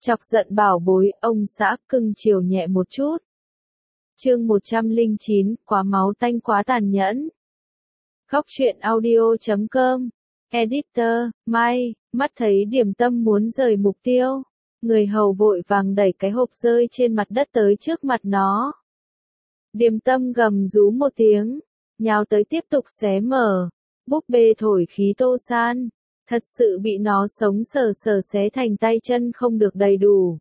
Chọc giận bảo bối, ông xã cưng chiều nhẹ một chút. Chương 109, quá máu tanh quá tàn nhẫn. Góc truyện audio.com. Editor, Mai, mắt thấy Điềm Tâm muốn rời mục tiêu. Người hầu vội vàng đẩy cái hộp rơi trên mặt đất tới trước mặt nó. Điềm Tâm gầm rú một tiếng, nhào tới tiếp tục xé mở. Búp bê thổi khí tô san. Thật sự bị nó sống sờ sờ xé thành tay chân không được đầy đủ.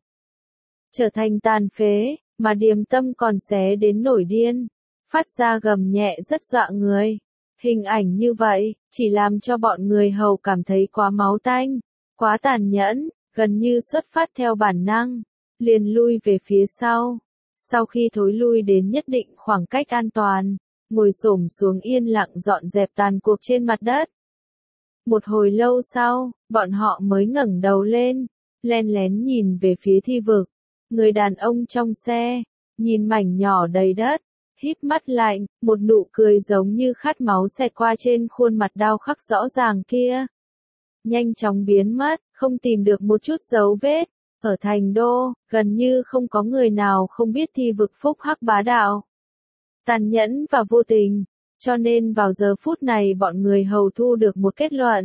Trở thành tàn phế, mà Điềm Tâm còn xé đến nổi điên. Phát ra gầm nhẹ rất dọa người. Hình ảnh như vậy, chỉ làm cho bọn người hầu cảm thấy quá máu tanh, quá tàn nhẫn, gần như xuất phát theo bản năng, liền lui về phía sau. Sau khi thối lui đến nhất định khoảng cách an toàn, ngồi xổm xuống yên lặng dọn dẹp tàn cuộc trên mặt đất. Một hồi lâu sau, bọn họ mới ngẩng đầu lên, len lén nhìn về phía thi vực. Người đàn ông trong xe, nhìn mảnh nhỏ đầy đất, híp mắt lại, một nụ cười giống như khát máu xẹt qua trên khuôn mặt đau khắc rõ ràng kia. Nhanh chóng biến mất, không tìm được một chút dấu vết. Ở thành đô, gần như không có người nào không biết thi vực phúc hắc bá đạo, tàn nhẫn và vô tình, cho nên vào giờ phút này bọn người hầu thu được một kết luận.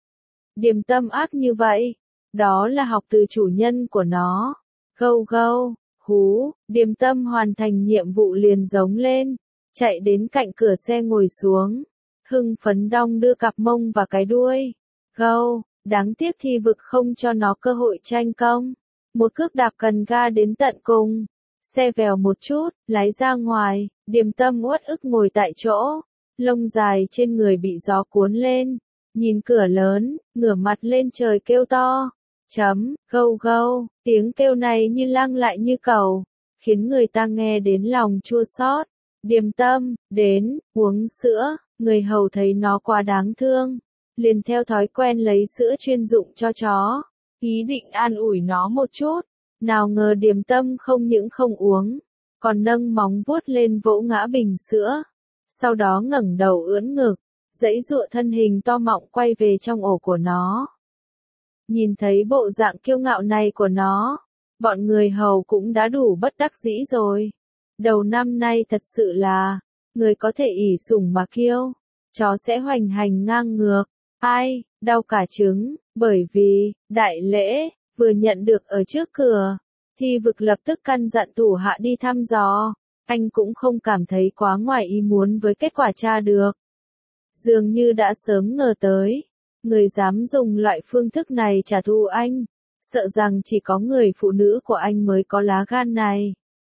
Điềm Tâm ác như vậy, đó là học từ chủ nhân của nó. Gâu gâu, hú, Điềm Tâm hoàn thành nhiệm vụ liền giống lên, chạy đến cạnh cửa xe ngồi xuống, hưng phấn đong đưa cặp mông và cái đuôi. Gâu, đáng tiếc thi vực không cho nó cơ hội tranh công. Một cước đạp cần ga đến tận cùng, xe vèo một chút, lái ra ngoài. Điềm Tâm uất ức ngồi tại chỗ, lông dài trên người bị gió cuốn lên, nhìn cửa lớn, ngửa mặt lên trời kêu to. Gâu gâu, tiếng kêu này như lang lại như cầu, khiến người ta nghe đến lòng chua xót. Điềm Tâm, đến, uống sữa, người hầu thấy nó quá đáng thương, liền theo thói quen lấy sữa chuyên dụng cho chó, ý định an ủi nó một chút. Nào ngờ Điềm Tâm không những không uống, còn nâng móng vuốt lên vỗ ngã bình sữa, sau đó ngẩng đầu ưỡn ngực, giãy giụa thân hình to mọng quay về trong ổ của nó. Nhìn thấy bộ dạng kiêu ngạo này của nó, bọn người hầu cũng đã đủ bất đắc dĩ rồi. Đầu năm nay thật sự là, người có thể ỷ sủng mà kiêu, chó sẽ hoành hành ngang ngược. Ai, đau cả trứng, bởi vì, đại lễ, vừa nhận được ở trước cửa. Thi vực lập tức căn dặn thủ hạ đi thăm dò, anh cũng không cảm thấy quá ngoài ý muốn với kết quả tra được. Dường như đã sớm ngờ tới, người dám dùng loại phương thức này trả thù anh, sợ rằng chỉ có người phụ nữ của anh mới có lá gan này.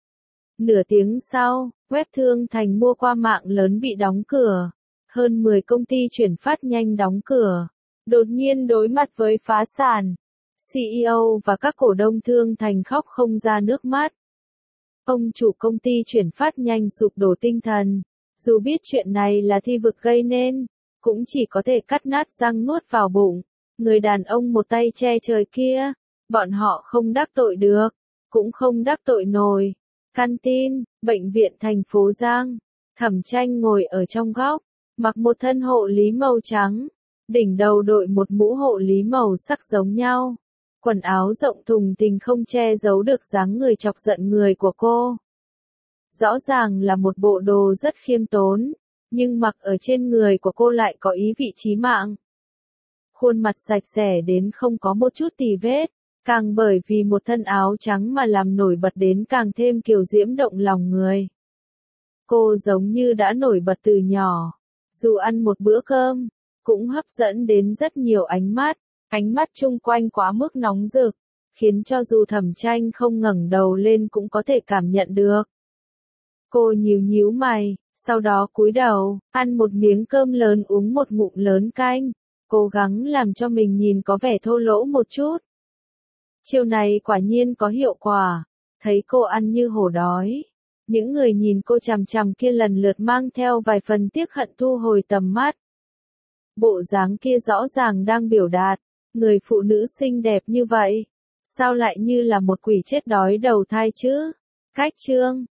Nửa tiếng sau, web Thương Thành mua qua mạng lớn bị đóng cửa, hơn 10 công ty chuyển phát nhanh đóng cửa, đột nhiên đối mặt với phá sản. CEO và các cổ đông Thương Thành khóc không ra nước mắt. Ông chủ công ty chuyển phát nhanh sụp đổ tinh thần, dù biết chuyện này là thi vực gây nên, cũng chỉ có thể cắt nát răng nuốt vào bụng. Người đàn ông một tay che trời kia, bọn họ không đắc tội được, cũng không đắc tội nổi. Canteen, bệnh viện thành phố Giang, Thẩm Tranh ngồi ở trong góc, mặc một thân hộ lý màu trắng, đỉnh đầu đội một mũ hộ lý màu sắc giống nhau. Quần áo rộng thùng thình không che giấu được dáng người chọc giận người của cô. Rõ ràng là một bộ đồ rất khiêm tốn, nhưng mặc ở trên người của cô lại có ý vị chí mạng. Khuôn mặt sạch sẽ đến không có một chút tì vết, càng bởi vì một thân áo trắng mà làm nổi bật đến càng thêm kiều diễm động lòng người. Cô giống như đã nổi bật từ nhỏ, dù ăn một bữa cơm, cũng hấp dẫn đến rất nhiều ánh mắt chung quanh quá mức nóng rực, khiến cho dù Thẩm Tranh không ngẩng đầu lên cũng có thể cảm nhận được. Cô nhíu nhíu mày, sau đó cúi đầu, ăn một miếng cơm lớn uống một ngụm lớn canh, cố gắng làm cho mình nhìn có vẻ thô lỗ một chút. Chiêu này quả nhiên có hiệu quả, thấy cô ăn như hổ đói. Những người nhìn cô chằm chằm kia lần lượt mang theo vài phần tiếc hận thu hồi tầm mắt. Bộ dáng kia rõ ràng đang biểu đạt, người phụ nữ xinh đẹp như vậy, sao lại như là một quỷ chết đói đầu thai chứ? Cách chương